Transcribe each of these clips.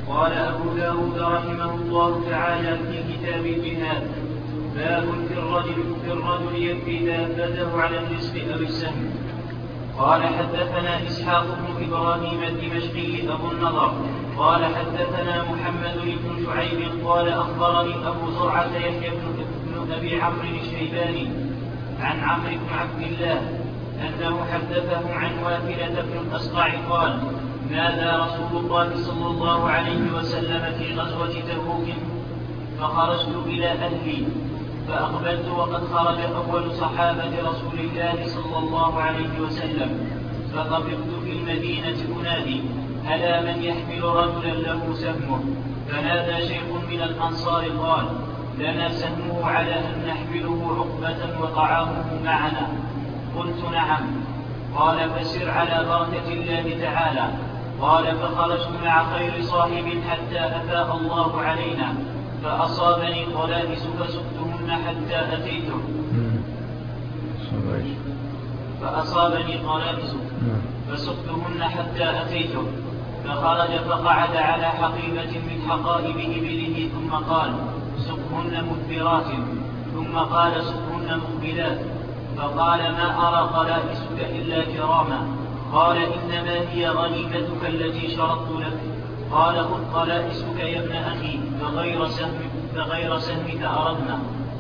قال أبو داود رحمه الله تعالى في كتاب الجهاد: باب في الرجل يكفي دابته على النصف أو السهم. قال حدثنا إسحاق بن إبراهيم الدمشقي أبو النضر قال حدثنا محمد بن شعيب قال أخبرني أبو زرعة يحيى بن أبي عمرو الشيباني عن عمرو بن عبد الله أنه حدثه عن واثلة بن الأصقع قال: نادى رسول الله صلى الله عليه وسلم في غزوة تبوك فخرجت إلى أهلي فأقبلت وقد خرج أول صحابة رسول الله صلى الله عليه وسلم، فطفقت في المدينة أنادي: ألا من يحمل رجلا له سهمه؟ فنادى شيخ من الأنصار قال: لنا سهمه على أن نحمله عقبة وطعامه معنا. قلت: نعم. قال: فسر على بركة الله تعالى. قال: فخرجت مع خير صاحب حتى أفاء الله علينا فأصابني قلائس فسقتهن حتى أتيته فخرج فقعد على حقيبة من حقائب إبله ثم قال: سقهن مدبرات، ثم قال: سقهن مقبلات. فقال: ما أرى قلائسك إلا كراما. قال: إنما هي غنيمتك التي شرطت لك. قال: خذ قلائسك يا ابن أخي فغير سهمك أردنا.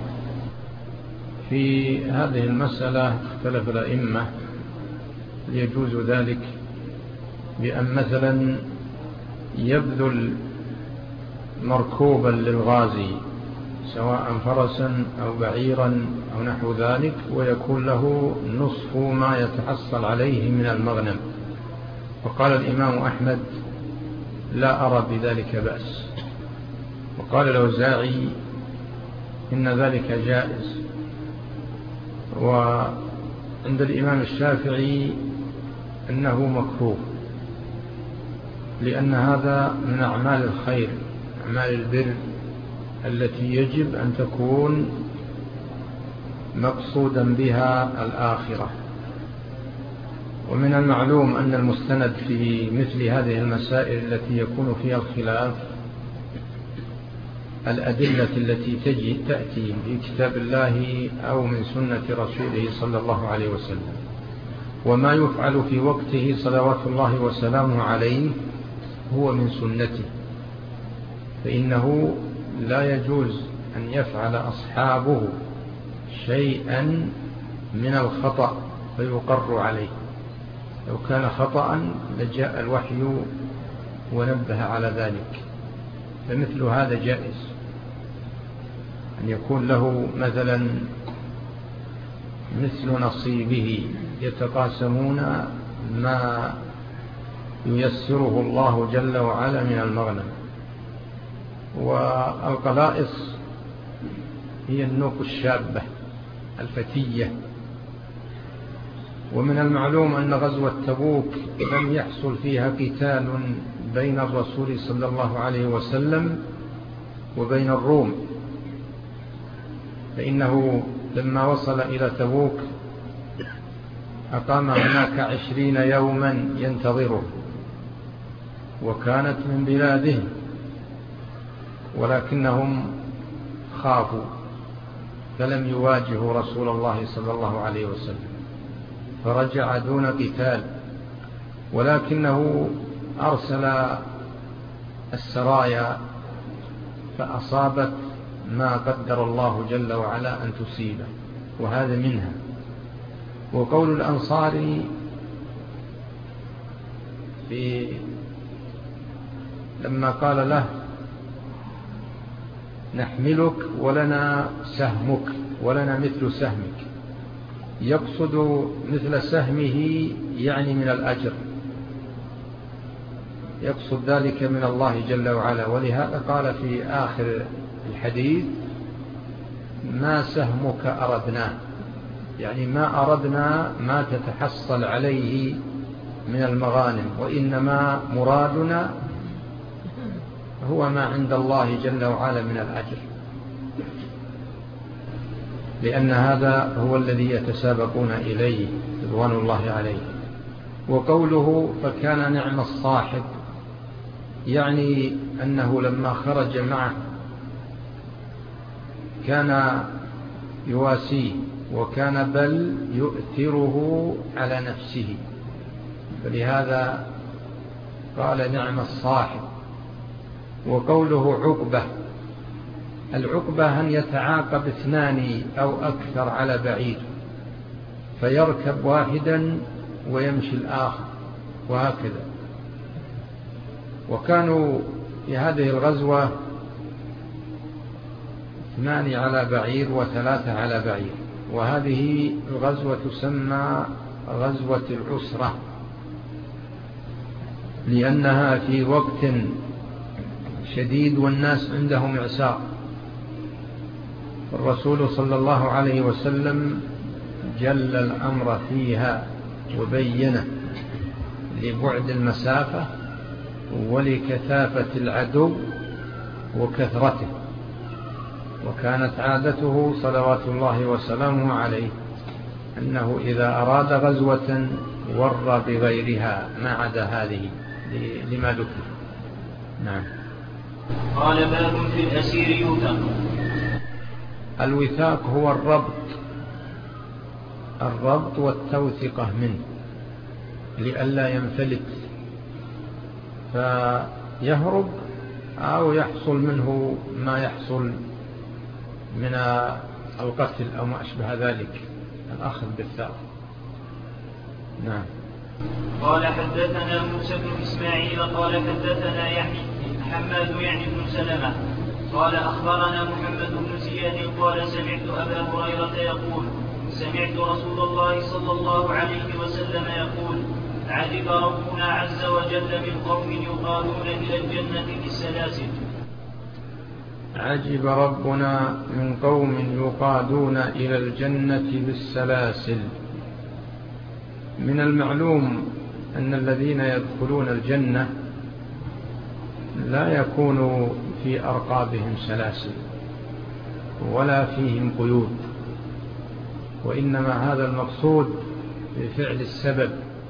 في هذه المسألة اختلف الأئمة يجوز ذلك بأن مثلا يبذل مركوبا للغازي سواء فرسا أو بعيرا أو نحو ذلك ويكون له نصف ما يتحصل عليه من المغنم. وقال الإمام أحمد: لا أرى بذلك بأس. وقال الأوزاعي: إن ذلك جائز. وعند الإمام الشافعي أنه مكروه، لأن هذا من أعمال الخير، أعمال البر التي يجب أن تكون مقصودا بها الآخرة. ومن المعلوم أن المستند في مثل هذه المسائل التي يكون فيها الخلاف الأدلة التي تأتي في كتاب الله أو من سنة رسوله صلى الله عليه وسلم، وما يفعل في وقته صلوات الله وسلامه عليه هو من سنته، فإنه لا يجوز أن يفعل أصحابه شيئا من الخطأ فيقر عليه. لو كان خطأ لجاء الوحي ونبه على ذلك. فمثل هذا جائز أن يكون له مثلا مثل نصيبه، يتقاسمون ما ييسره الله جل وعلا من المغنم. والقلائص هي النوق الشابة الفتية. ومن المعلوم أن غزوة تبوك لم يحصل فيها قتال بين الرسول صلى الله عليه وسلم وبين الروم، فإنه لما وصل إلى تبوك أقام هناك 20 يوما ينتظره، وكانت من بلاده، ولكنهم خافوا فلم يواجهوا رسول الله صلى الله عليه وسلم، فرجع دون قتال، ولكنه أرسل السرايا فأصابت ما قدر الله جل وعلا أن تصيبه، وهذا منها. وقول الأنصار لما قال له: نحملك ولنا سهمك ولنا مثل سهمك، يقصد مثل سهمه يعني من الأجر، يقصد ذلك من الله جل وعلا. ولهذا قال في آخر الحديث: ما سهمك أردناه، يعني ما أردنا ما تتحصل عليه من المغانم، وإنما مرادنا هو ما عند الله جل وعلا من الأجر، لأن هذا هو الذي يتسابقون إليه رضوان الله عليه. وقوله: فكان نعم الصاحب، يعني أنه لما خرج معه كان يواسيه، وكان بل يؤثره على نفسه، فلهذا قال نعم الصاحب. وقوله عقبة، العقبة أن يتعاقب اثنان أو أكثر على بعيد، فيركب واحدا ويمشي الآخر وهكذا. وكانوا في هذه الغزوة 2 على بعير و3 على بعير، وهذه الغزوة تسمى غزوة العسرة، لأنها في وقت شديد والناس عندهم إعسار. الرسول صلى الله عليه وسلم جل الأمر فيها وبينه لبعد المسافة ولكثافة العدو وكثرته. وكانت عادته صلوات الله وسلامه عليه أنه إذا أراد غزوة ور بغيرها ما عدا هذه لما ذكر. نعم. قال باب في الأسير يوثق. الوثاق هو الربط والتوثقة منه لئلا ينفلت فيهرب أو يحصل منه ما يحصل من القتل أو ما أشبه ذلك، الأخذ بالثار. نعم. قال حدثنا موسى بن إسماعيل قال حدثنا حماد يعني بن سلمة قال أخبرنا محمد بن زياد قال سمعت أبا هريرة يقول سمعت رسول الله صلى الله عليه وسلم يقول عجب ربنا عز وجل من قوم يقادون إلى الجنة بالسلاسل. عجب ربنا من قوم يقادون إلى الجنة بالسلاسل. من المعلوم أن الذين يدخلون الجنة لا يكون في أرقابهم سلاسل ولا فيهم قيود، وإنما هذا المقصود بفعل السبب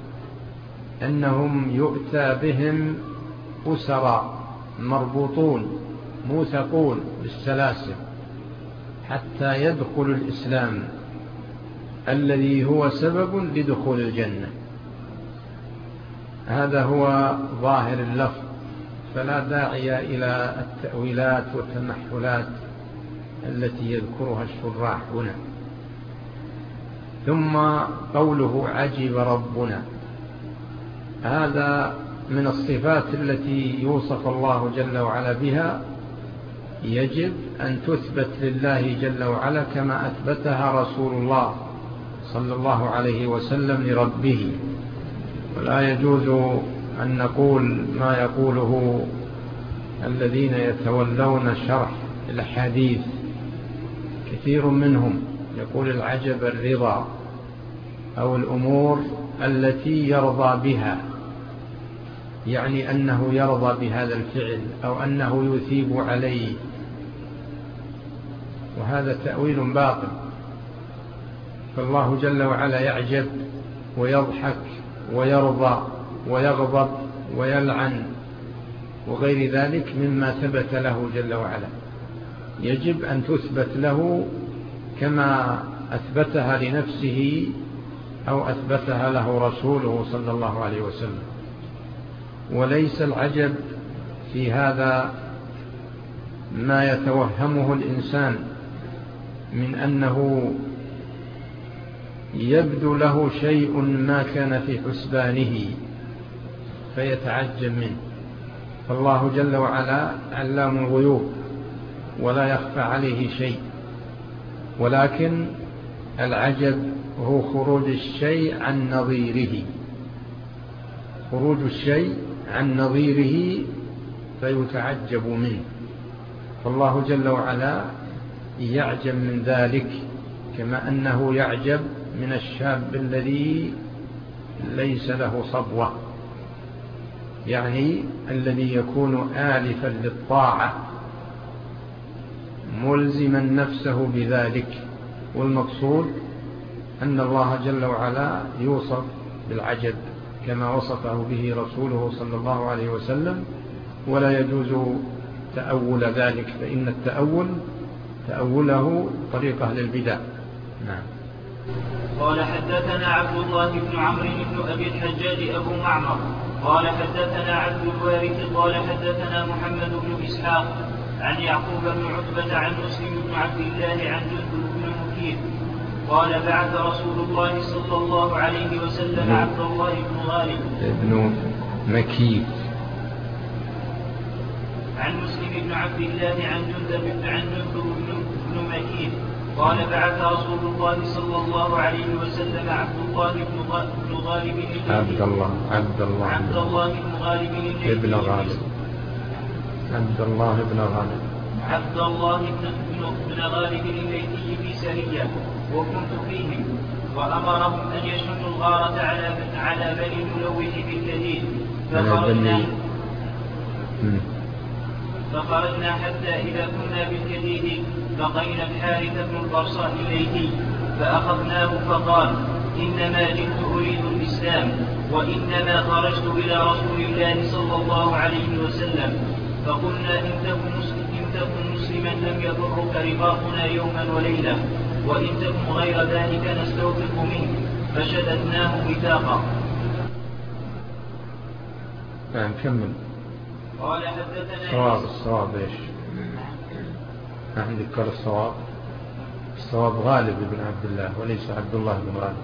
أنهم يؤتى بهم أسرى مربوطون موثقون بالسلاسل حتى يدخل الإسلام الذي هو سبب لدخول الجنة. هذا هو ظاهر اللفظ، فلا داعي إلى التأويلات والتمحلات التي يذكرها الشراح هنا. ثم قوله عجب ربنا، هذا من الصفات التي يوصف الله جل وعلا بها، يجب أن تثبت لله جل وعلا كما أثبتها رسول الله صلى الله عليه وسلم لربه. ولا يجوز أن نقول ما يقوله الذين يتولون شرح الحديث، كثير منهم يقول العجب الرضا أو الأمور التي يرضى بها، يعني أنه يرضى بهذا الفعل أو أنه يثيب عليه، وهذا تأويل باطل. فالله جل وعلا يعجب ويضحك ويرضى ويغضب ويلعن وغير ذلك مما ثبت له جل وعلا، يجب أن تثبت له كما أثبتها لنفسه أو أثبتها له رسوله صلى الله عليه وسلم. وليس العجب في هذا ما يتوهمه الإنسان من أنه يبدو له شيء ما كان في حسبانه فيتعجب منه. فالله جل وعلا علام الغيوب ولا يخفى عليه شيء، ولكن العجب هو خروج الشيء عن نظيره، خروج الشيء عن نظيره فيتعجب منه. فالله جل وعلا يعجب من ذلك كما أنه يعجب من الشاب الذي ليس له صبوة، يعني الذي يكون آلفا للطاعة ملزما نفسه بذلك. والمقصود أن الله جل وعلا يوصف بالعجب كما وصفه به رسوله صلى الله عليه وسلم، ولا يجوز تأول ذلك، فإن تأوله طريقة للبدع. نعم. قال حدثنا عبد الله بن عمرو بن أبي الحجاج أبو معمر قال حدثنا عبد الوارث قال حدثنا محمد بن إسحاق عن يعقوب بن عتبة عن مسلم بن عبد الله عن جندب بن مكير قال بعث رسول الله صلى الله عليه وسلم عبد الله بن غالب ابن مكير عن مسلم بن عبد الله عن جندب بن مكير قال بعث رسول الله صلى الله عليه وسلم عبد الله بن غالب عبد الله بن غالب ابن غالب الليثي في سرية وكنت فيهم وأمرهم أن يشنوا الغارة على بني الملوح بالكديد فخرجنا حتى إذا كنا بالكديد لقينا الحارث بن البرصاء الليثي فأخذناه فقال إنما جئت أريد الإسلام وإنما خرجت إلى رسول الله صلى الله عليه وسلم فقلنا إن تكن مسلما لم يضرك رباطنا يوما وليلة وإن تكن غير ذلك نستوثق منه فشددناه وثاقا. كمل. قال حدثنا الصواب ايش؟ نحن ذكر الصواب غالب بن عبد الله وليس عبد الله بن غالب.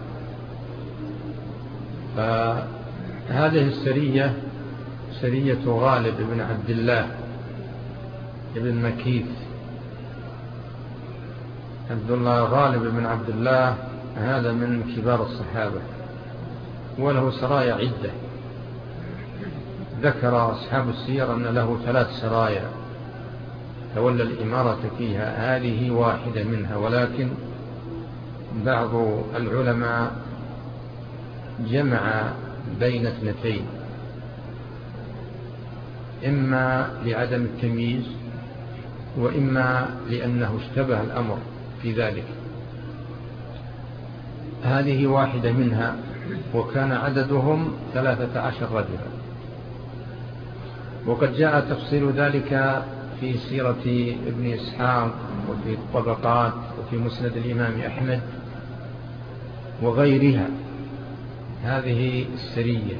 فهذه السرية سرية غالب بن عبد الله ابن مكيث. عبد الله غالب بن عبد الله هذا من كبار الصحابة وله سرايا عدة. ذكر أصحاب السير أن له 3 سرايا تولى الإمارة فيها، هذه واحدة منها، ولكن بعض العلماء جمع بين 2، إما لعدم التمييز وإما لأنه اشتبه الأمر في ذلك. هذه واحدة منها، وكان عددهم 13 رجلا، وقد جاء تفصيل ذلك في سيرة ابن إسحاق وفي الطبقات وفي مسند الإمام أحمد وغيرها. هذه السرية،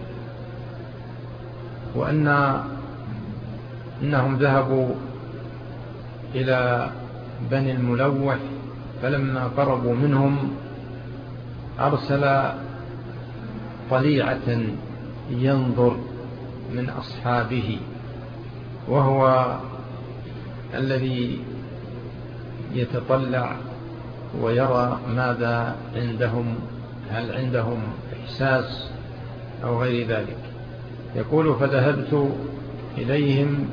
وأنهم ذهبوا إلى بني الملوح، فلما قربوا منهم أرسل طليعة ينظر من أصحابه، وهو الذي يتطلع ويرى ماذا عندهم، هل عندهم إحساس أو غير ذلك. يقول فذهبت إليهم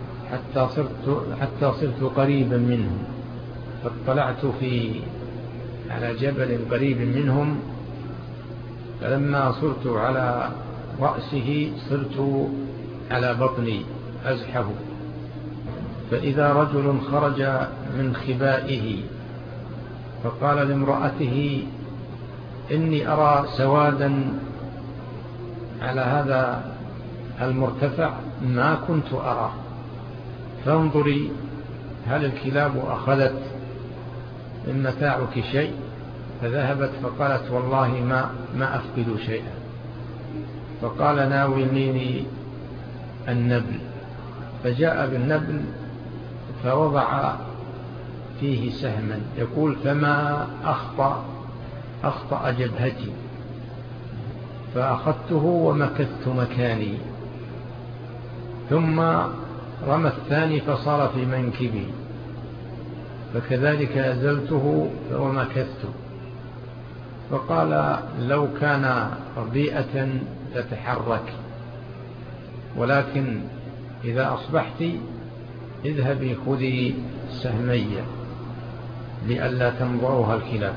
حتى صرت قريبا منهم، فاطلعت على جبل قريب منهم، فلما صرت على رأسه صرت على بطني أزحف، فإذا رجل خرج من خبائه فقال لامرأته إني أرى سوادا على هذا المرتفع ما كنت أرى، فانظري هل الكلاب أخذت من متاعك شيء؟ فذهبت فقالت والله ما أفقد شيئا. فقال ناوليني النبل، فجاء بالنبل فوضع فيه سهما، يقول فما أخطأ جبهتي، فأخذته ومكثت مكاني، ثم رمى الثاني فصار في منكبي، فكذلك أزلته ومكثت. فقال لو كان ربيئة تتحرك، ولكن إذا أصبحت اذهبي خذي سهمية لئلا تنظرها الكلاب.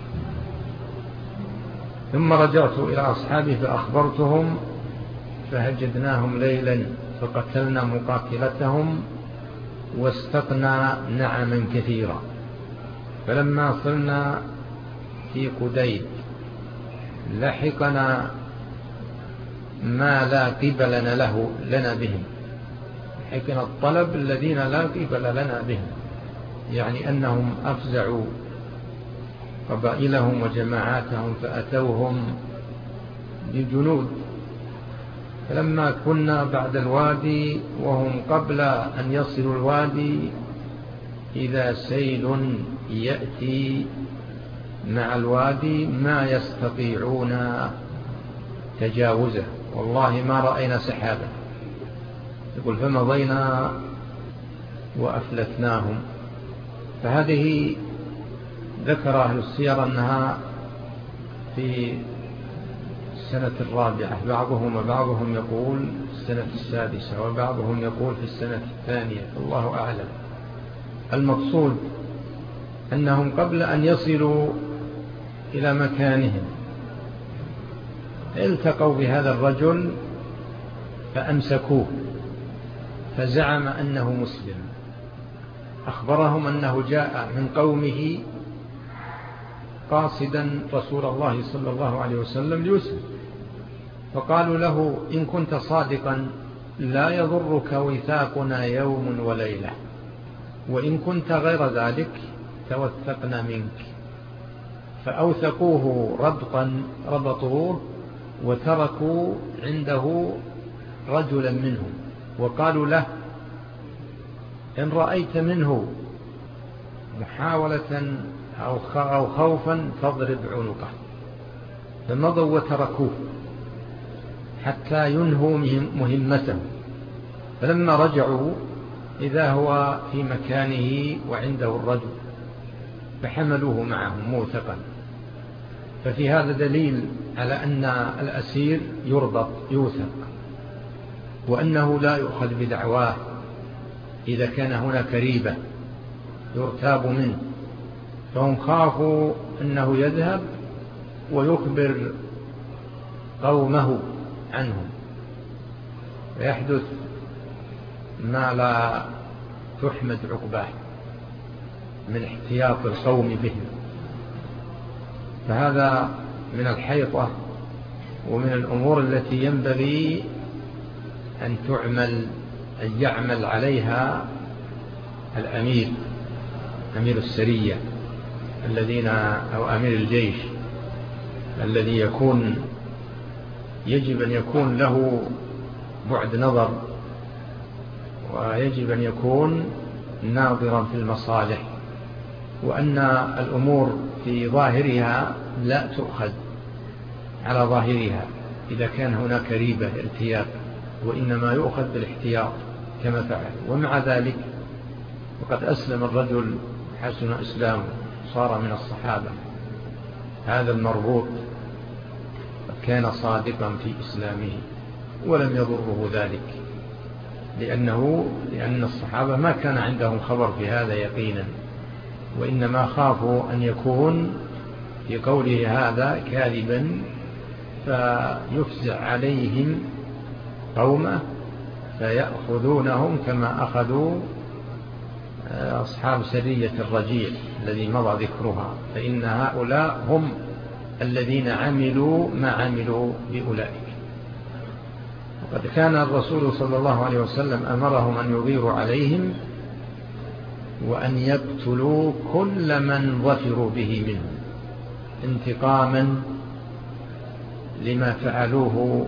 ثم رجعت إلى أصحابي فأخبرتهم، فهجدناهم ليلا فقتلنا مقاتلتهم واستقنا نعما كثيرا. فلما صلنا في قديد لحقنا ما لا قبل لنا بهم، حكم الطلب الذين لا قبل لنا بهم، يعني أنهم أفزعوا قبائلهم وجماعاتهم فأتوهم بجنود. فلما كنا بعد الوادي وهم قبل أن يصلوا الوادي إذا سيل يأتي مع الوادي ما يستطيعون تجاوزه، والله ما رأينا سحابا. يقول فمضينا وأفلتناهم. فهذه ذكر أهل السير أنها في السنة الرابعة، بعضهم يقول في السنة السادسة، وبعضهم يقول في السنة الثانية، الله أعلم. المقصود أنهم قبل أن يصلوا إلى مكانهم التقوا بهذا الرجل فأمسكوه، فزعم أنه مسلم. أخبرهم أنه جاء من قومه قاصدا رسول الله صلى الله عليه وسلم ليسلم، فقالوا له إن كنت صادقا لا يضرك وثاقنا يوم وليلة، وإن كنت غير ذلك توثقنا منك. فأوثقوه ربطوه وتركوا عنده رجلا منهم، وقالوا له إن رأيت منه محاولة أو خوفا فاضرب عنقه. فمضوا وتركوه حتى ينهوا مهمته. فلما رجعوا إذا هو في مكانه وعنده الرجل، فحملوه معهم موثقا. ففي هذا دليل على أن الأسير يوثق، وأنه لا يؤخذ بدعواه إذا كان هناك ريبة يرتاب منه. فهم خافوا أنه يذهب ويخبر قومه عنهم، ويحدث ما لا تحمد عقباه من احتياط القوم بهم. فهذا من الحيطة ومن الأمور التي ينبغي أن يعمل عليها الأمير، أمير السرية أو أمير الجيش الذي يجب أن يكون له بعد نظر، ويجب أن يكون ناظرا في المصالح، وأن الأمور في ظاهرها لا تؤخذ على ظاهرها إذا كان هناك ريبة ارتياب، وإنما يؤخذ بالاحتياط كما فعل. ومع ذلك وقد أسلم الرجل حسن إسلامه، صار من الصحابة. هذا المربوط كان صادقا في إسلامه ولم يضره ذلك، لأن الصحابة ما كان عندهم خبر في هذا يقينا، وإنما خافوا أن يكون في قوله هذا كاذبا فيفزع عليهم قومه فيأخذونهم كما أخذوا أصحاب سرية الرجيع الذي مضى ذكرها، فإن هؤلاء هم الذين عملوا ما عملوا بأولئك. وقد كان الرسول صلى الله عليه وسلم أمرهم أن يغيروا عليهم وأن يقتلوا كل من ظفروا به منهم انتقاما لما فعلوه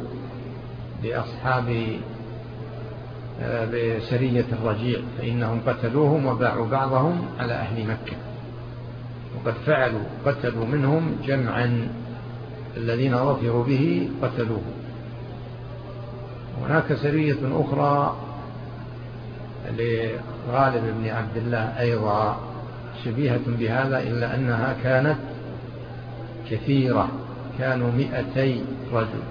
بسرية الرجيع، فإنهم قتلوهم وباعوا بعضهم على أهل مكة. وقد قتلوا منهم جمعا الذين ظفروا به قتلوه. هناك سرية أخرى لغالب بن عبد الله أيضا شبيهة بهذا، إلا أنها كانت كثيرة، كانوا 200 رجل،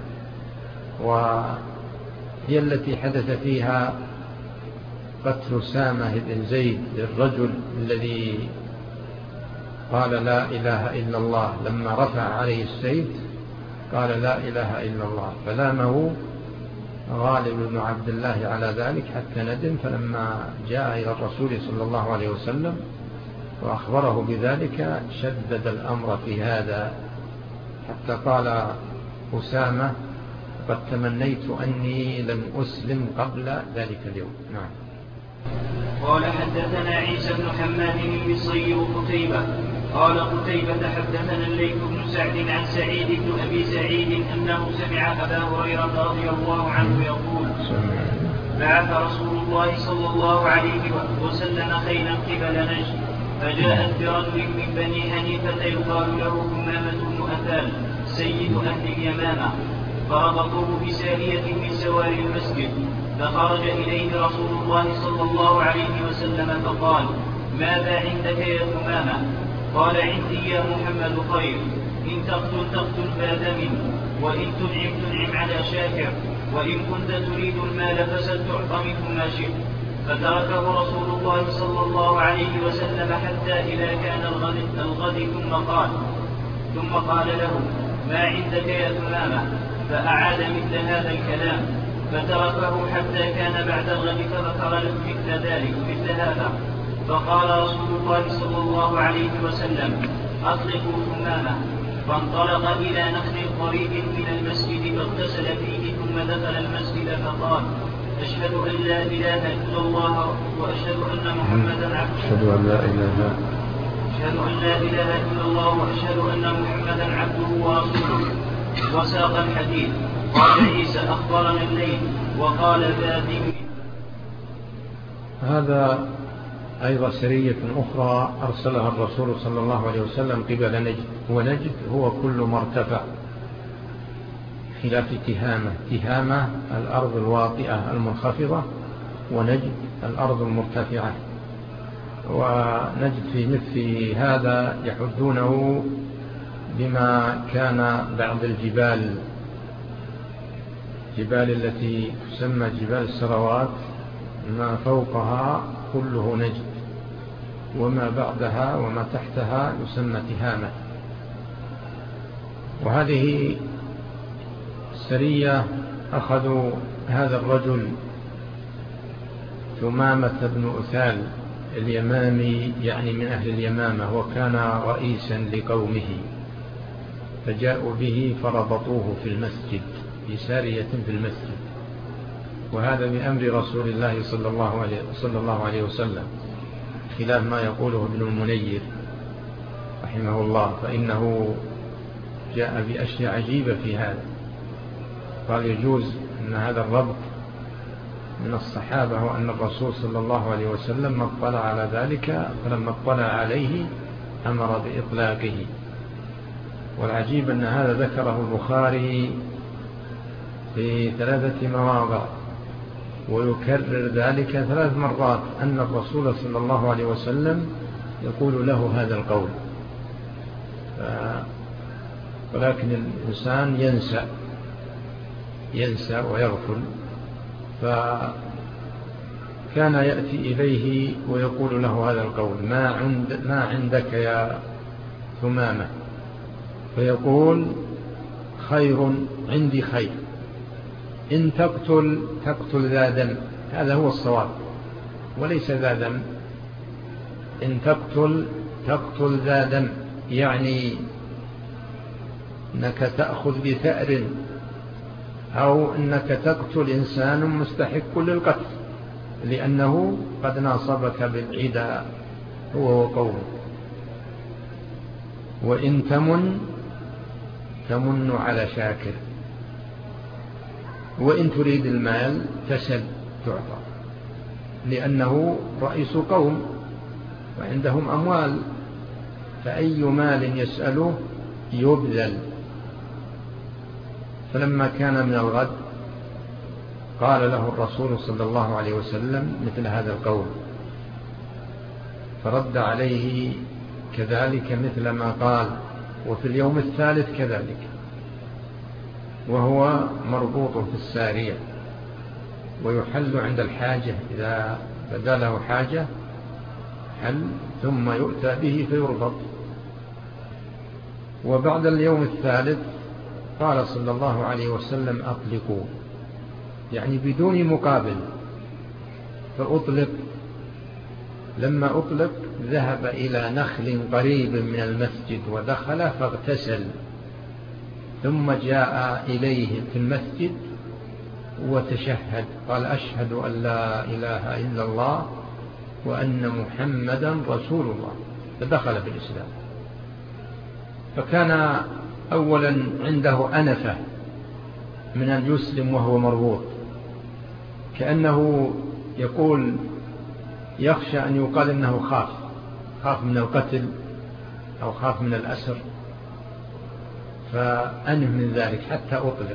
وهي التي حدث فيها قتل سامة بن زيد للرجل الذي قال لا إله إلا الله. لما رفع عليه السيف قال لا إله إلا الله، فلامه غالب بن عبد الله على ذلك حتى ندم. فلما جاء إلى الرسول صلى الله عليه وسلم وأخبره بذلك شدد الأمر في هذا، حتى قال أسامة لقد تمنيت أني لم أسلم قبل ذلك اليوم. نعم. قال حدثنا عيسى بن حماد المصري وقتيبة قال قتيبة حدثنا الليث بن سعد عن سعيد بن أبي سعيد أنه سمع أبا هريرة رضي الله عنه يقول بعث رسول الله صلى الله عليه وسلم خيلا قبل نجد فجاءت برجل من بني حنيفة يقال له همامة بن أثال سيد أهل اليمامة فربطوه بسارية من سواري المسجد فخرج إليه رسول الله صلى الله عليه وسلم فقال ماذا عندك يا همامة؟ قال عندي يا محمد خير إن تقتل بادم وإن تنعم على شاكر وإن كنت تريد المال فستعط منه ما شئت. فتركه رسول الله صلى الله عليه وسلم حتى إذا كان الغد ثم قال له ما عندك يا همامة؟ فأعاد مثل هذا الكلام فتركه حتى كان بعد الغد فذكر له مثل هذا فقال رسول الله صلى الله عليه وسلم أطلقوا همامة. فانطلق إلى نخل قريب من المسجد فاغتسل فيه ثم دخل المسجد فقال أشهد أن لا إله إلا الله وأشهد أن محمدا عبده أشهد أن لا إله إلا الله وأشهد أن محمدا عبده ورسوله. وساق الحديث. قال عيسى أخبرنا الليل وقال ذاتي. هذا أيضا سرية أخرى أرسلها الرسول صلى الله عليه وسلم قبل نجد. ونجد هو كل مرتفع خلاف تهامة الأرض الواطئة المنخفضة ونجد الأرض المرتفعة. ونجد في مثل هذا يحدونه بما كان بعض الجبال التي تسمى جبال السروات ما فوقها كله نجد وما بعدها وما تحتها يسمى تهامة. وهذه السرية أخذوا هذا الرجل ثمامة بن أثال اليمامي يعني من أهل اليمامة وكان رئيسا لقومه فجاءوا به فربطوه في المسجد في سارية في المسجد. وهذا بأمر رسول الله صلى الله عليه وسلم خلاف ما يقوله ابن المنير رحمه الله فإنه جاء بأشياء عجيبة في هذا. قال يجوز أن هذا الربط من الصحابة وأن الرسول صلى الله عليه وسلم اطلع على ذلك فلما اطلع عليه أمر بإطلاقه. والعجيب أن هذا ذكره البخاري في 3 مواضع ويكرر ذلك 3 مرات أن الرسول صلى الله عليه وسلم يقول له هذا القول. ولكن الإنسان ينسى ويغفل فكان يأتي إليه ويقول له هذا القول ما عندك يا ثمامة فيقول خير عندي خير إن تقتل ذا دم. هذا هو الصواب وليس ذا دم. إن تقتل ذا دم يعني أنك تأخذ بثأر أو أنك تقتل إنسان مستحق للقتل لأنه قد ناصبك بالعداء هو وقومه. وإن تمن على شاكر وإن تريد المال فسل تعطى لأنه رئيس قوم وعندهم أموال فأي مال يسأله يبذل. فلما كان من الغد قال له الرسول صلى الله عليه وسلم مثل هذا القول فرد عليه كذلك مثل ما قال. وفي اليوم الثالث كذلك وهو مربوط في السارية ويحل عند الحاجة إذا بدا له حاجة حل ثم يؤتى به فيربط. وبعد اليوم الثالث قال صلى الله عليه وسلم أطلقوا يعني بدون مقابل فأطلق. لما أطلق ذهب إلى نخل قريب من المسجد ودخل فاغتسل ثم جاء إليه في المسجد وتشهد قال أشهد أن لا إله إلا الله وأن محمدا رسول الله، فدخل في الإسلام. فكان أولا عنده أنفة من أن يسلم وهو مربوط، كأنه يقول يخشى أن يقال إنه خاف من القتل أو خاف من الأسر، فأنه من ذلك حتى أطلق.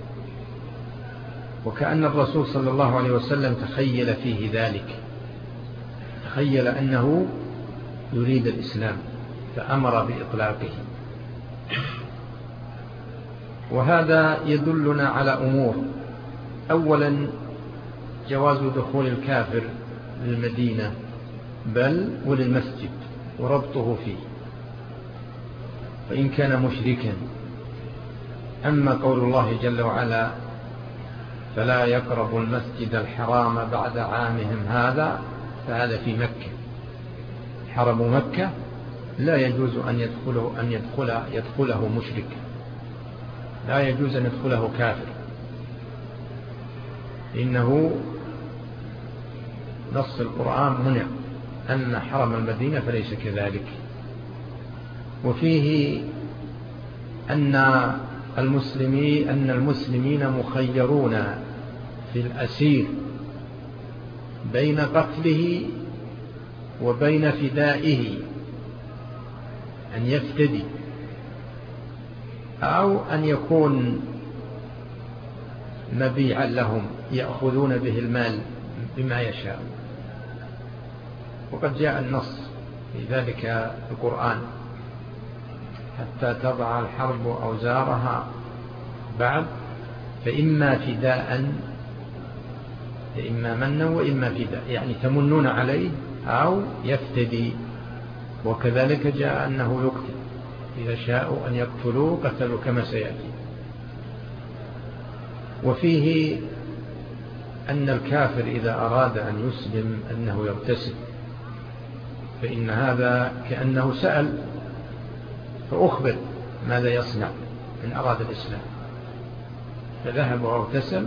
وكأن الرسول صلى الله عليه وسلم تخيل فيه ذلك، تخيل أنه يريد الإسلام فأمر بإطلاقه. وهذا يدلنا على أمور: أولا جواز دخول الكافر للمدينة بل وللمسجد وربطه فيه فإن كان مشركا. أما قول الله جل وعلا فلا يقربوا المسجد الحرام بعد عامهم هذا، فهذا في مكة. حرم مكة لا يجوز أن يدخله مشرك، لا يجوز أن يدخله كافر، إنه نص القرآن منع. أن حرم المدينة فليس كذلك. وفيه أن المسلمين مخيرون في الأسير بين قتله وبين فدائه، أن يفتدي أو أن يكون مبيعا لهم يأخذون به المال بما يشاء. وقد جاء النص في ذلك القرآن: حتى تضع الحرب أوزارها بعد فإما فداء فإما منا وإما فداء، يعني تمنون عليه أو يفتدي. وكذلك جاء أنه يقتل، إذا شاءوا أن يقتلوا قتلوا كما سيأتي. وفيه أن الكافر إذا أراد أن يسلم أنه يغتسل، فإن هذا كأنه سأل فأخبر ماذا يصنع إن أراد الإسلام، فذهب واغتسل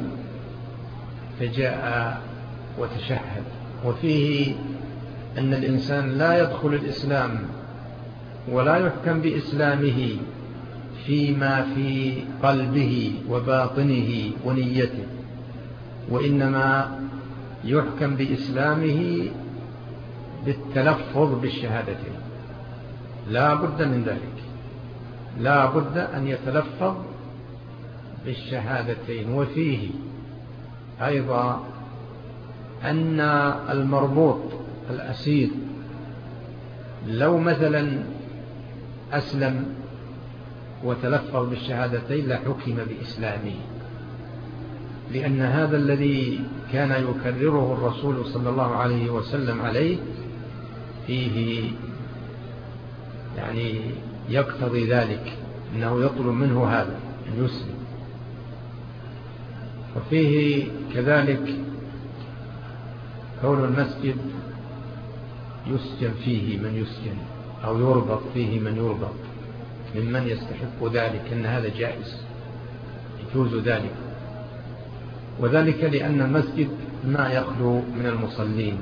فجاء وتشهد. وفيه أن الإنسان لا يدخل الإسلام ولا يحكم بإسلامه فيما في قلبه وباطنه ونيته، وإنما يحكم بإسلامه بالتلفظ بالشهادتين. لا بد من ذلك، لا بد أن يتلفظ بالشهادتين. وفيه أيضا أن المربوط الأسير لو مثلا أسلم وتلفظ بالشهادتين لحكم بإسلامه، لأن هذا الذي كان يكرره الرسول صلى الله عليه وسلم عليه فيه يعني يقتضي ذلك، أنه يطلب منه هذا أن يسلم. وفيه كذلك كون المسجد يسجن فيه من يسجن أو يربط فيه من يربط ممن يستحق ذلك، أن هذا جائز يجوز ذلك. وذلك لأن المسجد ما يخلو من المصلين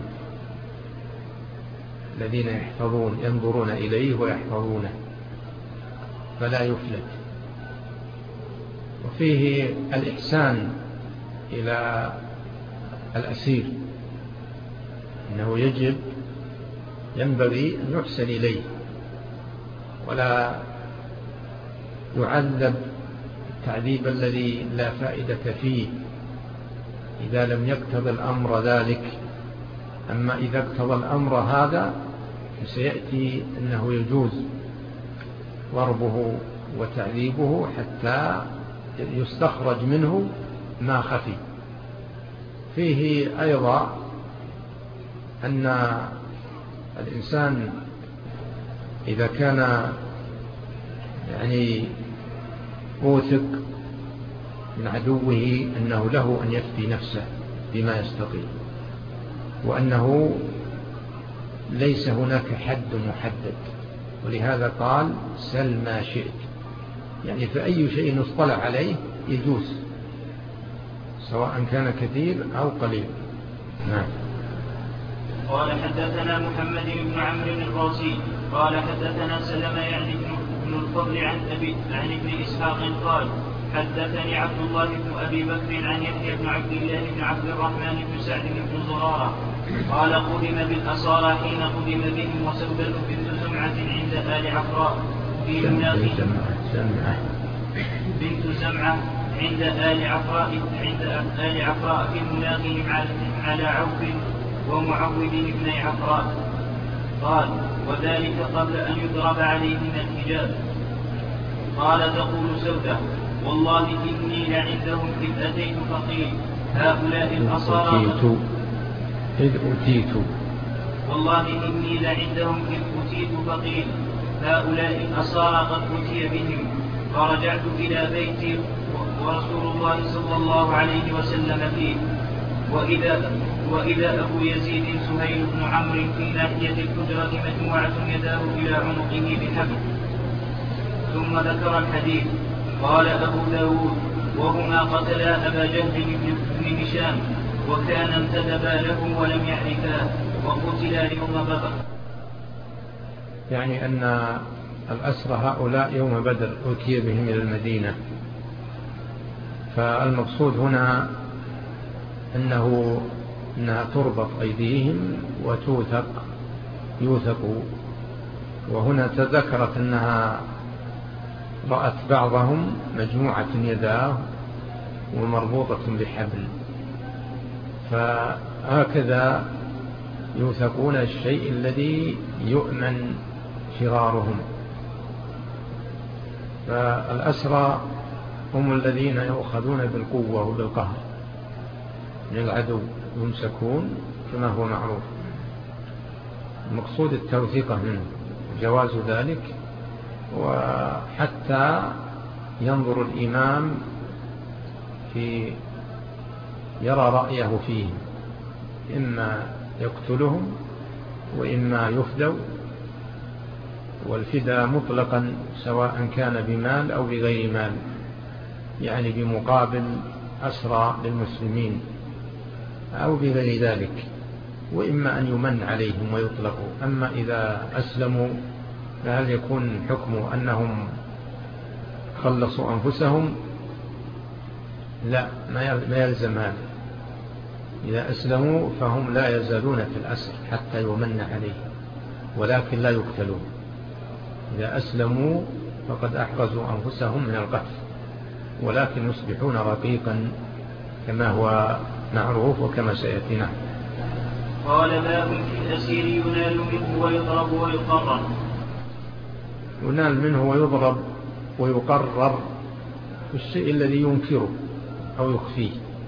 الذين ينظرون إليه ويحفظونه فلا يفلت. وفيه الإحسان إلى الأسير، إنه ينبغي أن يحسن إليه ولا يعذب التعذيب الذي لا فائدة فيه إذا لم يقتضي الأمر ذلك. أما إذا اقتضى الأمر هذا سيأتي أنه يجوز ضربه وتعذيبه حتى يستخرج منه ما خفي. فيه أيضا أن الإنسان إذا كان يعني موثق من عدوه أنه له أن يفدي نفسه بما يستطيع، وأنه ليس هناك حد محدد، ولهذا قال سل ما شئت، يعني فأي شيء اصطلع عليه يجوز سواء كان كثير أو قليل. نعم. قال حدثنا محمد بن عمرو الرازي قال حدثنا سلمة يعني بن الفضل عن ابن إسحاق قال حدثني عبد الله بن أبي بكر عن يحيى بن عبد الله بن عبد الرحمن بن سعد بن زرارة قال قدم بالأصارى حين قدم بهم وسودة بنت زمعة عند آل عفراء في مناخ بنت زمعة عند آل عفراء في مناخهم على عوف ومعوذ بن عفراء قال وذلك قبل أن يضرب عليهم الحجاب. قال تقول سودة والله إني لعندهم إذ أتيت فقيل هؤلاء الأصارى إذ أتيت والله إني لعندهم إذ أتيت فقيل هؤلاء الأصارى قد أتي بهم فرجعت إلى بيتي ورسول الله صلى الله عليه وسلم فيه وإذا أبو يزيد سهيل بن عمرو في ناحية الحجرة مجموعة يداه إلى عنقه بحبل. ثم ذكر الحديث. قال أبو داود وهما قتلا أبا جهل بن هشام وكان انتدبا له ولم يعرفاه وقتلا يوم بدر. يعني أن الأسرى هؤلاء يوم بدر أتي بهم إلى المدينة. فالمقصود هنا أنها تربط أيديهم يوثق. وهنا تذكرت أنها رأت بعضهم مجموعة يداه ومربوطة بحبل، فهكذا يوثقون الشيء الذي يؤمن فرارهم. فالأسرى هم الذين يؤخذون بالقوة وبالقهر من العدو، يمسكون كما هو معروف. المقصود التوثيقة منه، جواز ذلك، وحتى ينظر الإمام يرى رأيه فيهم، إما يقتلهم وإما يفدوا. والفداء مطلقا سواء كان بمال أو بغير مال، يعني بمقابل أسرى للمسلمين أو بغير ذلك، وإما أن يمن عليهم ويطلقوا. أما إذا أسلموا فهل يكون حكم أنهم خلصوا أنفسهم؟ لا، ما يلزم هذا. إذا أسلموا فهم لا يزالون في الأسر حتى يمن عليهم، ولكن لا يقتلون. إذا أسلموا فقد أحرزوا أنفسهم من القتل، ولكن يصبحون رقيقا كما هو معروف وكما سيأتينا. قال باب في الأسير ينال منه ويضرب ويقرر. ينال منه ويضرب ويقرر الشيء الذي ينكره أو يخفيه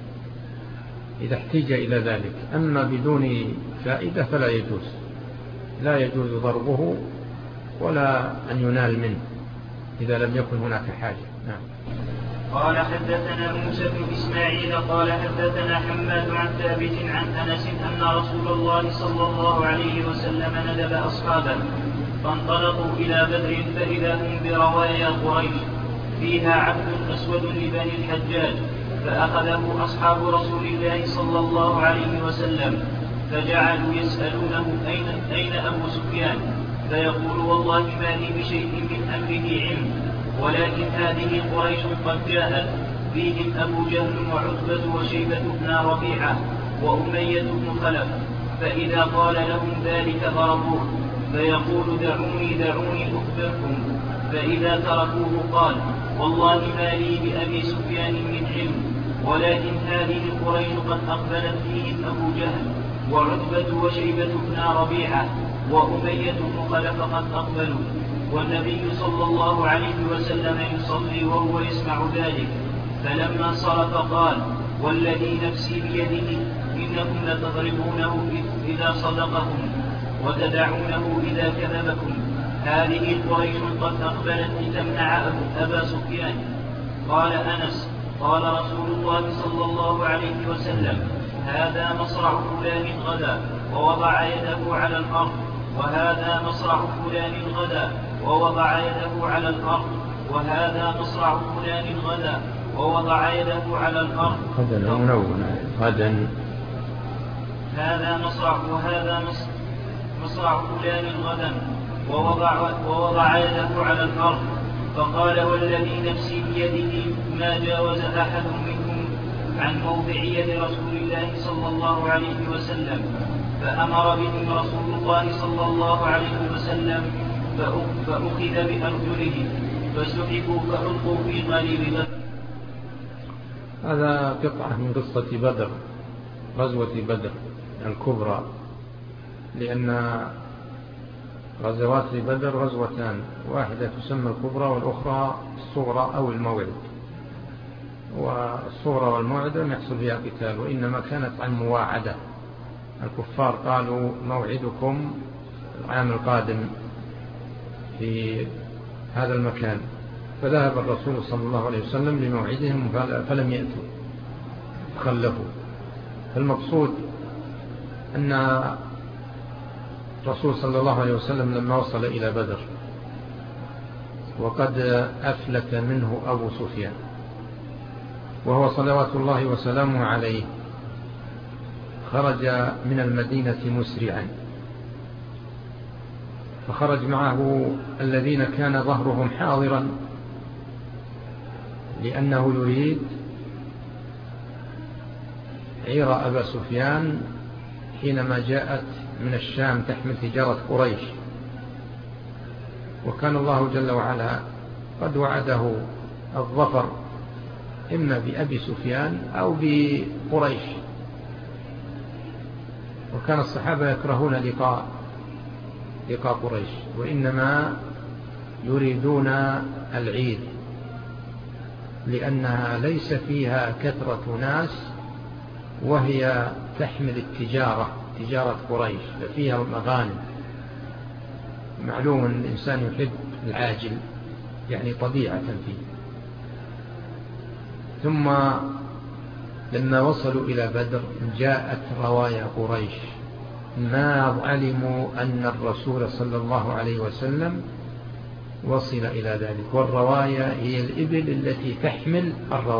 إذا احتاج إلى ذلك. أما بدون فائدة فلا يجوز، لا يجوز ضربه ولا أن ينال منه إذا لم يكن هناك حاجة. نعم. قال حدثنا موسى بن إسماعيل قال حدثنا حماد عن ثابت عن أنس أن رسول الله صلى الله عليه وسلم ندب أصحابه فانطلقوا إلى بدر فإذا هم بروايا قريش فيها عبد أسود لبني الحجاج، فأخذه أصحاب رسول الله صلى الله عليه وسلم فجعلوا يسألونه أين أبو سفيان، فيقول والله ما لي بشيء من أمره علم، ولكن هذه قريش قد جاءت فيهم أبو جهل وعتبة وشيبة بن ربيعة وأمية بن خلف، فإذا قال لهم ذلك ضربوه، فيقول دعوني أخبركم، فإذا تركوه قال والله ما لي بأبي سفيان من علم، ولكن هذه قريش قد أقبلت فيهم أبو جهل وعتبة وشيبة بن ربيعة وأمية بن خلف قد أقبلوا، والنبي صلى الله عليه وسلم يصلي وهو يسمع ذلك، فلما صرف قال والذي نفسي بيده إنكم لتضربونه إذا صدقكم وتدعونه إذا كذبكم، هذه قريش قد أقبلت لتمنع أبا سفيان. قال أنس قال رسول الله صلى الله عليه وسلم هذا مصرع فلان غدا ووضع يده على الأرض، وهذا مصرع فلان غدا ووضع يده على الأرض، وهذا مصرع فلان غدا ووضع يده على الأرض. غدا هذا مصرع فلان غدا ووضع يده على الأرض. فقال والذي نفسي بيده ما جاوز أحد منكم عن موضعية رسول الله صلى الله عليه وسلم. فأمر بهم رسول الله صلى الله عليه وسلم فأخذ بأرجله فسحبوا فألقوا في قليب بدر. هذا قطعة من قصة بدر، غزوة بدر الكبرى، لأن غزوات بدر غزوتان، واحدة تسمى الكبرى والأخرى الصغرى أو الموعد. والصغرى والموعد لم يحصل فيها قتال، وإنما كانت عن مواعدة. الكفار قالوا موعدكم العام القادم في هذا المكان، فذهب الرسول صلى الله عليه وسلم لموعدهم فلم يأتوا، خلفوا. فالمقصود أن الرسول صلى الله عليه وسلم لما وصل إلى بدر وقد أفلت منه أبو سفيان، وهو صلوات الله وسلامه عليه خرج من المدينة مسرعا، فخرج معه الذين كان ظهرهم حاضرا، لأنه يريد عير أبا سفيان حينما جاءت من الشام تحمل تجارة قريش. وكان الله جل وعلا قد وعده الظفر إما بأبي سفيان أو بقريش، وكان الصحابة يكرهون لقاء قريش، وإنما يريدون العير، لأنها ليس فيها كثرة ناس، وهي تحمل تجارة قريش، ففيها مغانم. معلوم أن الإنسان يحب العاجل، يعني طبيعة فيه. ثم لما وصلوا إلى بدر جاءت روايا قريش، ما علموا أن الرسول صلى الله عليه وسلم وصل إلى ذلك. والروايا هي الإبل التي تحمل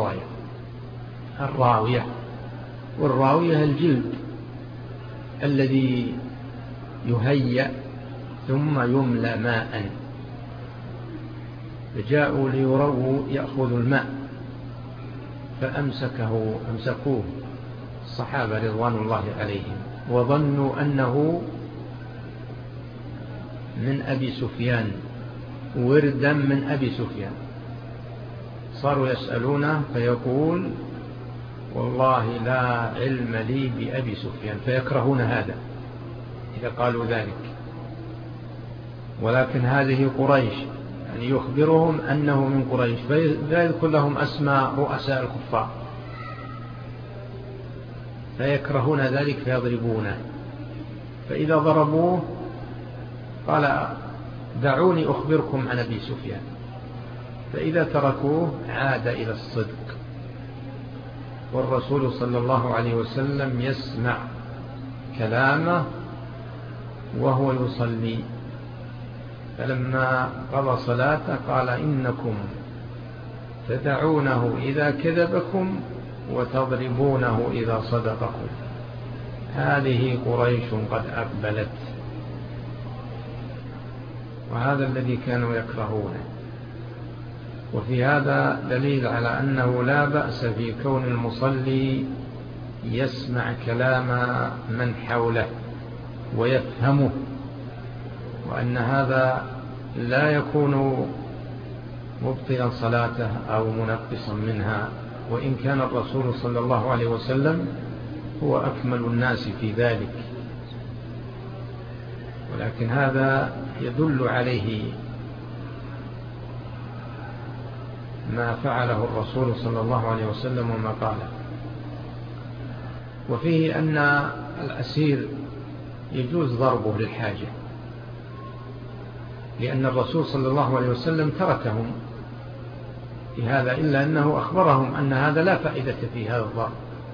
الراوية، والراوية الجلد الذي يهيأ ثم يملى ماء. فجاءوا ليروا يأخذوا الماء، فأمسكوه الصحابة رضوان الله عليهم، وظنوا أنه من أبي سفيان، وردا من أبي سفيان. صاروا يسألونه فيقول والله لا علم لي بأبي سفيان، فيكرهون هذا إذا قالوا ذلك. ولكن هذه قريش، يعني يخبرهم أنه من قريش، فيذكر لهم أسماء رؤساء الكفار، فيكرهون ذلك فيضربونه. فإذا ضربوه قال دعوني أخبركم عن أبي سفيان، فإذا تركوه عاد إلى الصدق. والرسول صلى الله عليه وسلم يسمع كلامه وهو يصلي، فلما قضى صلاته قال إنكم تدعونه إذا كذبكم وتضربونه إذا صدقكم، هذه قريش قد أقبلت. وهذا الذي كانوا يكرهونه. وفي هذا دليل على أنه لا بأس في كون المصلي يسمع كلام من حوله ويفهمه، وأن هذا لا يكون مبطلا صلاته أو منقصا منها، وإن كان الرسول صلى الله عليه وسلم هو أكمل الناس في ذلك. ولكن هذا يدل عليه ما فعله الرسول صلى الله عليه وسلم وما قاله. وفيه أن الأسير يجوز ضربه للحاجة، لأن الرسول صلى الله عليه وسلم تركهم في هذا، إلا أنه أخبرهم أن هذا لا فائدة في هذا الضرب،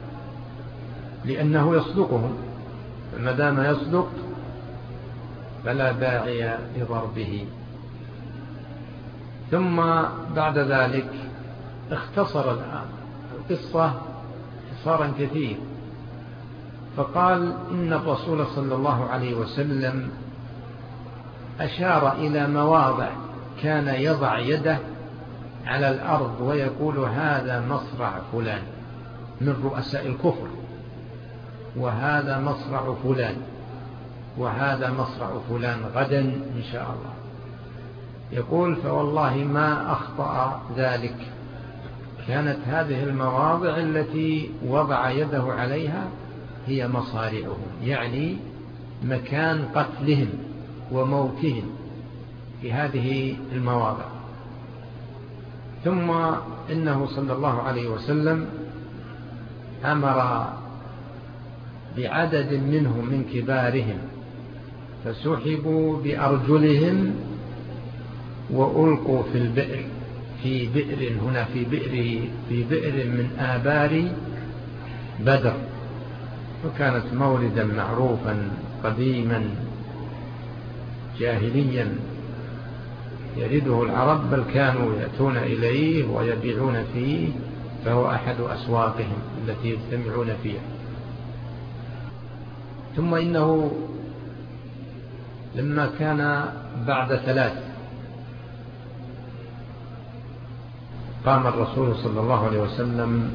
لأنه يصدقهم، فما دام يصدق فلا داعي لضربه. ثم بعد ذلك اختصر القصة اختصارا كثير، فقال إن الرسول صلى الله عليه وسلم أشار إلى مواضع كان يضع يده على الأرض ويقول هذا مصرع فلان من رؤساء الكفر، وهذا مصرع فلان، وهذا مصرع فلان غدا إن شاء الله. يقول فوالله ما أخطأ ذلك، كانت هذه المواضع التي وضع يده عليها هي مصارعهم، يعني مكان قتلهم وموتهم في هذه المواضع. ثم إنه صلى الله عليه وسلم أمر بعدد منهم من كبارهم فسحبوا بأرجلهم وألقوا في البئر، في بئر هنا في بئر من آبار بدر، وكانت موردا معروفا قديما جاهليا يرده العرب، بل كانوا يأتون إليه ويبيعون فيه، فهو أحد أسواقهم التي يجتمعون فيها. ثم إنه لما كان بعد 3 قام الرسول صلى الله عليه وسلم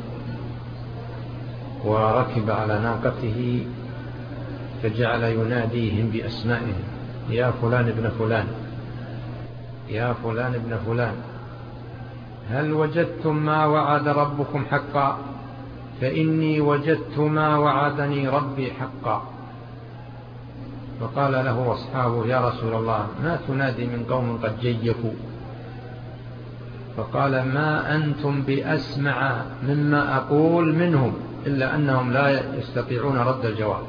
وركب على ناقته فجعل يناديهم بأسمائهم: يا فلان ابن فلان، يا فلان ابن فلان، هل وجدتم ما وعد ربكم حقا؟ فإني وجدت ما وعدني ربي حقا. فقال له أصحابه: يا رسول الله ما تنادي من قوم قد جيفوا؟ فقال: ما أنتم بأسمع مما أقول منهم، إلا أنهم لا يستطيعون رد الجواب.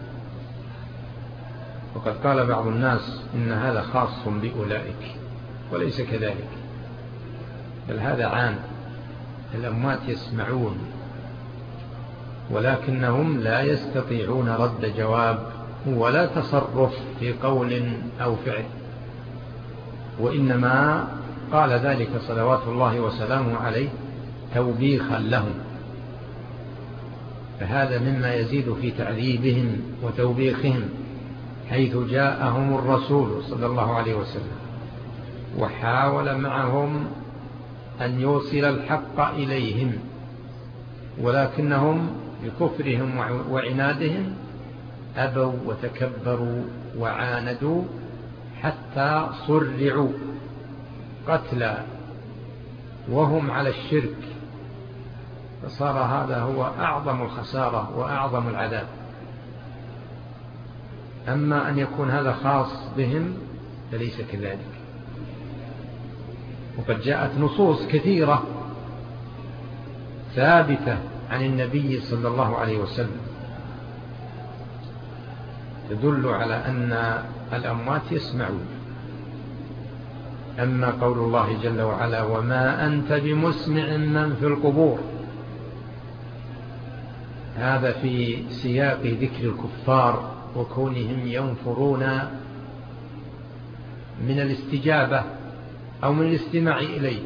وقد قال بعض الناس إن هذا خاص بأولئك، وليس كذلك، بل هذا عام، الأموات يسمعون ولكنهم لا يستطيعون رد جواب ولا تصرف في قول أو فعل، وإنما قال ذلك صلوات الله وسلامه عليه توبيخا لهم، فهذا مما يزيد في تعذيبهم وتوبيخهم، حيث جاءهم الرسول صلى الله عليه وسلم وحاول معهم أن يوصل الحق إليهم، ولكنهم بكفرهم وعنادهم أبوا وتكبروا وعاندوا حتى صرعوا قتلا وهم على الشرك، فصار هذا هو أعظم الخسارة وأعظم العذاب. أما أن يكون هذا خاص بهم فليس كذلك. وقد جاءت نصوص كثيرة ثابتة عن النبي صلى الله عليه وسلم تدل على أن الأموات يسمعون. أما قول الله جل وعلا: وما أنت بمسمع من في القبور، هذا في سياق ذكر الكفار وكونهم ينفرون من الاستجابة أو من الاستماع إليه.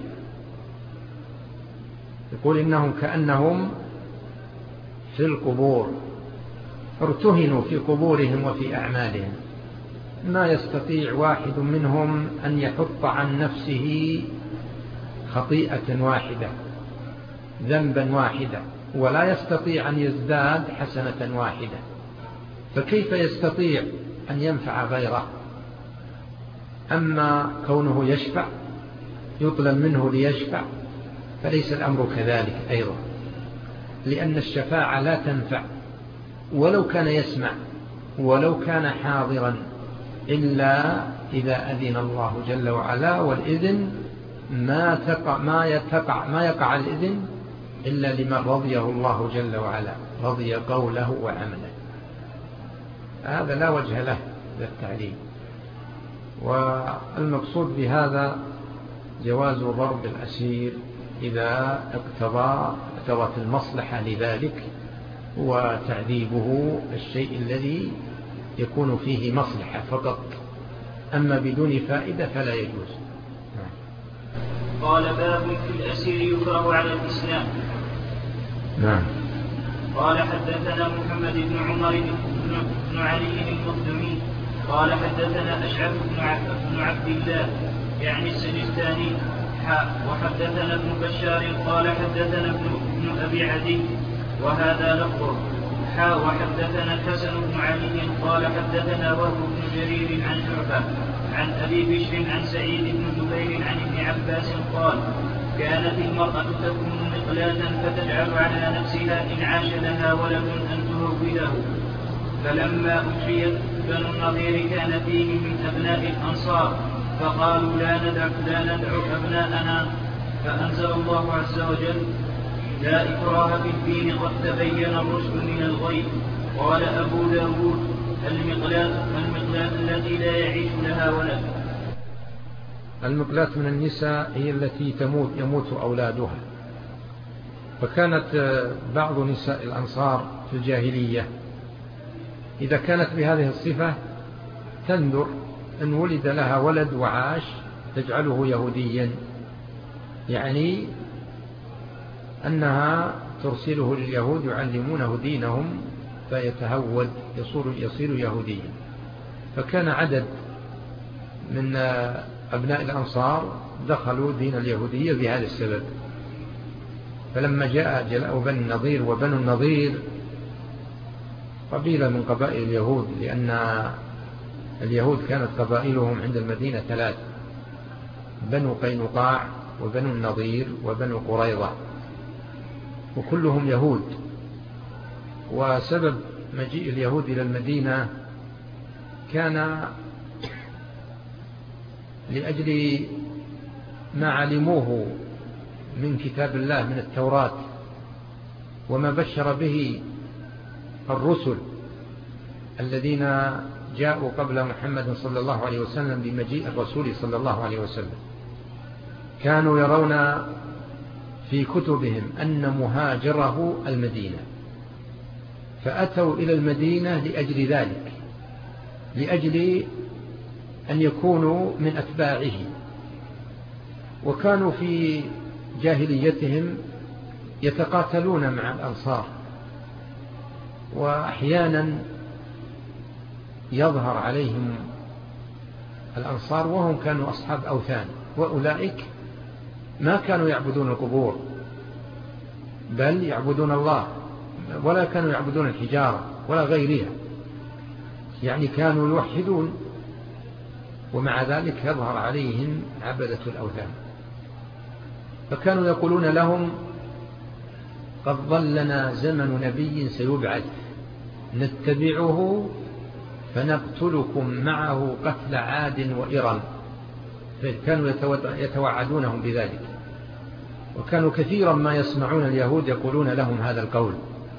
يقول إنهم كأنهم في القبور، ارتهنوا في قبورهم وفي أعمالهم، ما يستطيع واحد منهم أن يحط عن نفسه خطيئة واحدة، ذنبا واحدا، ولا يستطيع أن يزداد حسنة واحدة، فكيف يستطيع أن ينفع غيره؟ أما كونه يشفع، يطلب منه ليشفع، فليس الأمر كذلك أيضا، لأن الشفاعة لا تنفع ولو كان يسمع ولو كان حاضرا، إلا إذا أذن الله جل وعلا، والإذن ما يقع الإذن إلا لمن رضيه الله جل وعلا، رضي قوله وعمله، هذا لا وجه له للتعليم. والمقصود بهذا جواز ضرب الأسير إذا اقتضت المصلحة لذلك، وتعذيبه الشيء الذي يكون فيه مصلحة فقط، أما بدون فائدة فلا يجوز. قال باب في الأسير يكره على الإسلام. نعم. قال حدثنا محمد بن عمر بن علي المقدمي قال حدثنا أشعث بن عبد الله يعني السجستاني وحدثنا ابن بشار قال حدثنا ابن أبي عدي وهذا لفظه وحدثنا الحسن بن علي قال حدثنا وهب بن جرير عن شعبة عن أبي بشر عن سعيد بن جبير عن ابن عباس قال كانت المرأة تكون مقلاة فتجعل على نفسها إن عاش لها ولد أن تهوله، فلما أجريت بنو النضير كان فيه من أبناء الأنصار فقالوا لا ندع أبناءنا، فأنزل الله عز وجل لا إكراه في الدين قد تبين الرشد من الغي. قال أبو داود المقلاة التي لا يعيش لها ولد. المقلاة من النساء هي التي يموت أولادها، فكانت بعض نساء الأنصار في الجاهلية إذا كانت بهذه الصفة تنذر أن ولد لها ولد وعاش تجعله يهوديا، يعني أنها ترسله لليهود يعلمونه دينهم فيتهود يصير يهوديا. فكان عدد من أبناء الأنصار دخلوا دين اليهودية بهذا السبب. فلما جاء جلاء بني النضير، وبنو النضير قبيلة من قبائل اليهود، لأن اليهود كانت قبائلهم عند المدينة 3: بنو قينقاع وبنو النضير وبنو قريظة، وكلهم يهود. وسبب مجيء اليهود إلى المدينة كان لأجل ما علموه من كتاب الله من التوراة وما بشر به الرسل الذين جاءوا قبل محمد صلى الله عليه وسلم بمجيء الرسول صلى الله عليه وسلم. كانوا يرون في كتبهم أن مهاجره المدينة، فأتوا إلى المدينة لأجل ذلك، لأجل أن يكونوا من أتباعه. وكانوا في جاهليتهم يتقاتلون مع الأنصار، وأحيانا يظهر عليهم الأنصار وهم كانوا أصحاب أوثان، وأولئك ما كانوا يعبدون القبور بل يعبدون الله، ولا كانوا يعبدون الحجارة ولا غيرها، يعني كانوا يوحدون، ومع ذلك يظهر عليهم عبدة الأوثان. فكانوا يقولون لهم قد ظلنا زمن نبي سيبعث نتبعه فنقتلكم معه قتل عاد وإرم. فكانوا يتوعدونهم بذلك، وكانوا كثيرا ما يسمعون اليهود يقولون لهم هذا القول.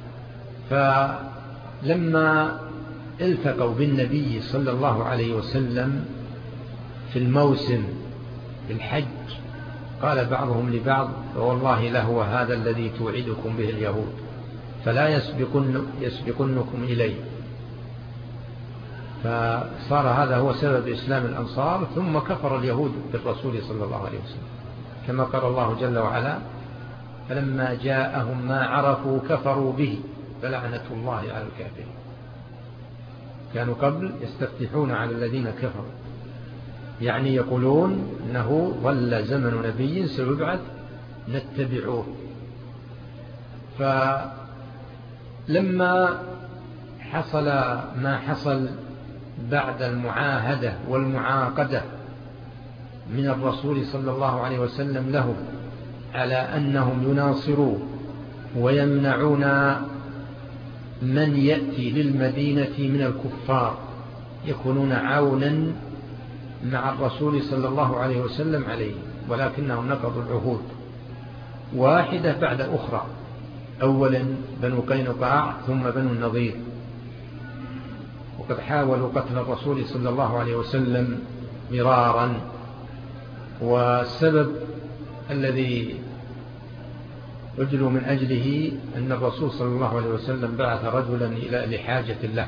فلما التقوا بالنبي صلى الله عليه وسلم في الموسم الحج قال بعضهم لبعض والله لهو هذا الذي توعدكم به اليهود فلا يسبقنكم إليه. فصار هذا هو سبب إسلام الأنصار، ثم كفر اليهود بالرسول صلى الله عليه وسلم، كما قال الله جل وعلا فلما جاءهم ما عرفوا كفروا به فلعنة الله على الكافرين. كانوا قبل يستفتحون على الذين كفروا، يعني يقولون إنه ظل زمن نبي سيبعث نتبعوه. فلما حصل ما حصل بعد المعاهدة والمعاقدة من الرسول صلى الله عليه وسلم له على أنهم يناصروا ويمنعون من يأتي للمدينة من الكفار، يكونون عونا مع الرسول صلى الله عليه وسلم عليه، ولكنهم نقضوا العهود واحدة بعد أخرى، أولا بنو قينقاع ثم بنو النضير. وقد حاولوا قتل الرسول صلى الله عليه وسلم مرارا، والسبب الذي رجلوا من أجله أن الرسول صلى الله عليه وسلم بعث رجلا لحاجة له،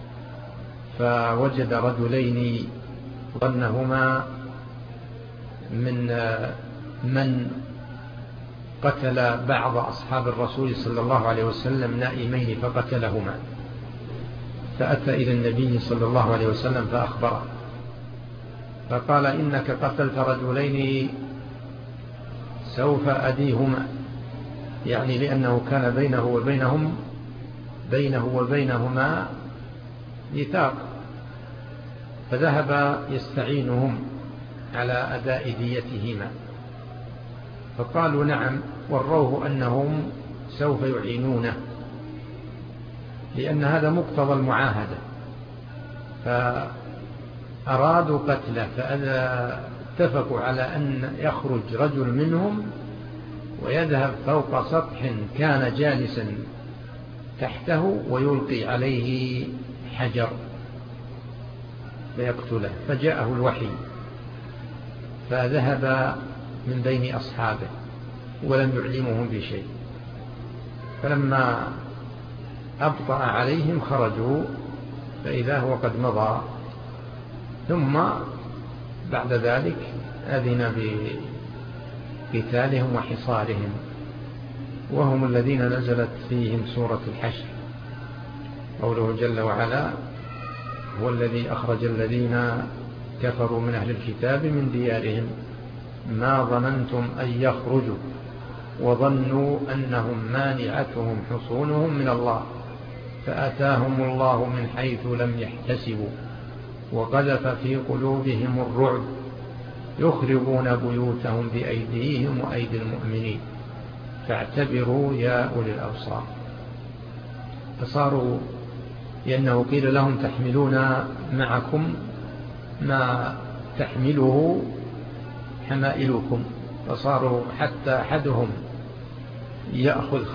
فوجد رجلين ظنهما من من قتل بعض أصحاب الرسول صلى الله عليه وسلم نائمين فقتلهما، فأتى إلى النبي صلى الله عليه وسلم فأخبره، فقال إنك قتلت رجلين سوف أديهما، يعني لأنه كان بينه وبينهما ميثاق، فذهب يستعينهم على أداء ديتهما، فقالوا نعم، وروه أنهم سوف يعينونه، لأن هذا مقتضى المعاهدة، فأرادوا قتله، فاتفقوا على أن يخرج رجل منهم ويذهب فوق سطح كان جالسا تحته ويلقي عليه حجر فيقتله، فجاءه الوحي فذهب من بين أصحابه ولم يعلمهم بشيء، فلما أبطأ عليهم خرجوا فإذا هو قد مضى، ثم بعد ذلك أذن بقتالهم وحصارهم، وهم الذين نزلت فيهم سورة الحشر، قوله جل وعلا هو الذي أخرج الذين كفروا من أهل الكتاب من ديارهم ما ظننتم أن يخرجوا وظنوا أنهم مانعتهم حصونهم من الله فأتاهم الله من حيث لم يحتسبوا وقذف في قلوبهم الرعب يخربون بيوتهم بأيديهم وأيدي المؤمنين فاعتبروا يا أولي الأبصار. فصاروا لأنه قيل لهم تحملون معكم ما تحمله حمائلكم، فصاروا حتى أحدهم يأخذ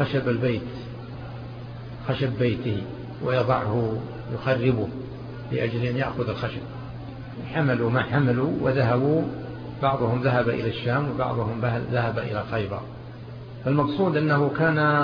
خشب بيته ويضعه يخربه لأجل أن يأخذ الخشب، حملوا ما حملوا وذهبوا، بعضهم ذهب إلى الشام وبعضهم ذهب إلى خيبر. فالمقصود أنه كان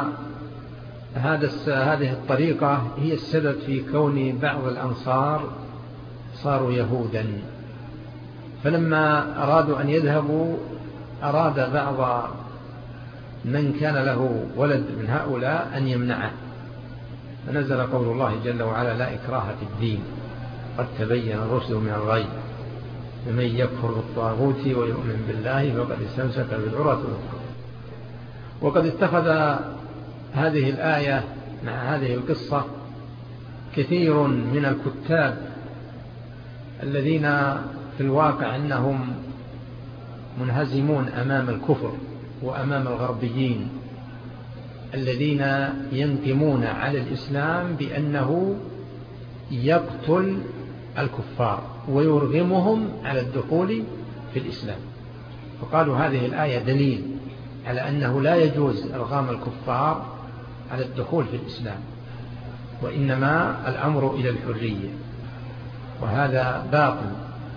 هذه الطريقة هي السبب في كون بعض الأنصار صاروا يهودا، فلما أرادوا أن يذهبوا أراد بعض من كان له ولد من هؤلاء أن يمنعه، فنزل قول الله جل وعلا لا إكراه في الدين قد تبين الرشد من الغي فمن يكفر بالطاغوت ويؤمن بالله فقد استمسك بالعروة الوثقى. وقد اتخذ هذه الآية مع هذه القصة كثير من الكتاب الذين في الواقع أنهم منهزمون أمام الكفر وأمام الغربيين الذين ينقمون على الإسلام بأنه يقتل الكفار ويرغمهم على الدخول في الإسلام، فقالوا هذه الآية دليل على أنه لا يجوز إرغام الكفار على الدخول في الإسلام، وإنما الأمر إلى الحرية، وهذا باطل.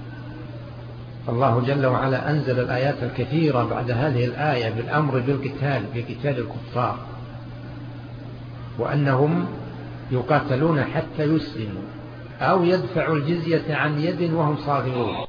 الله جل وعلا أنزل الآيات الكثيرة بعد هذه الآية بالأمر بقتال الكفار، وأنهم يقاتلون حتى يسلموا أو يدفعوا الجزية عن يد وهم صاغرون،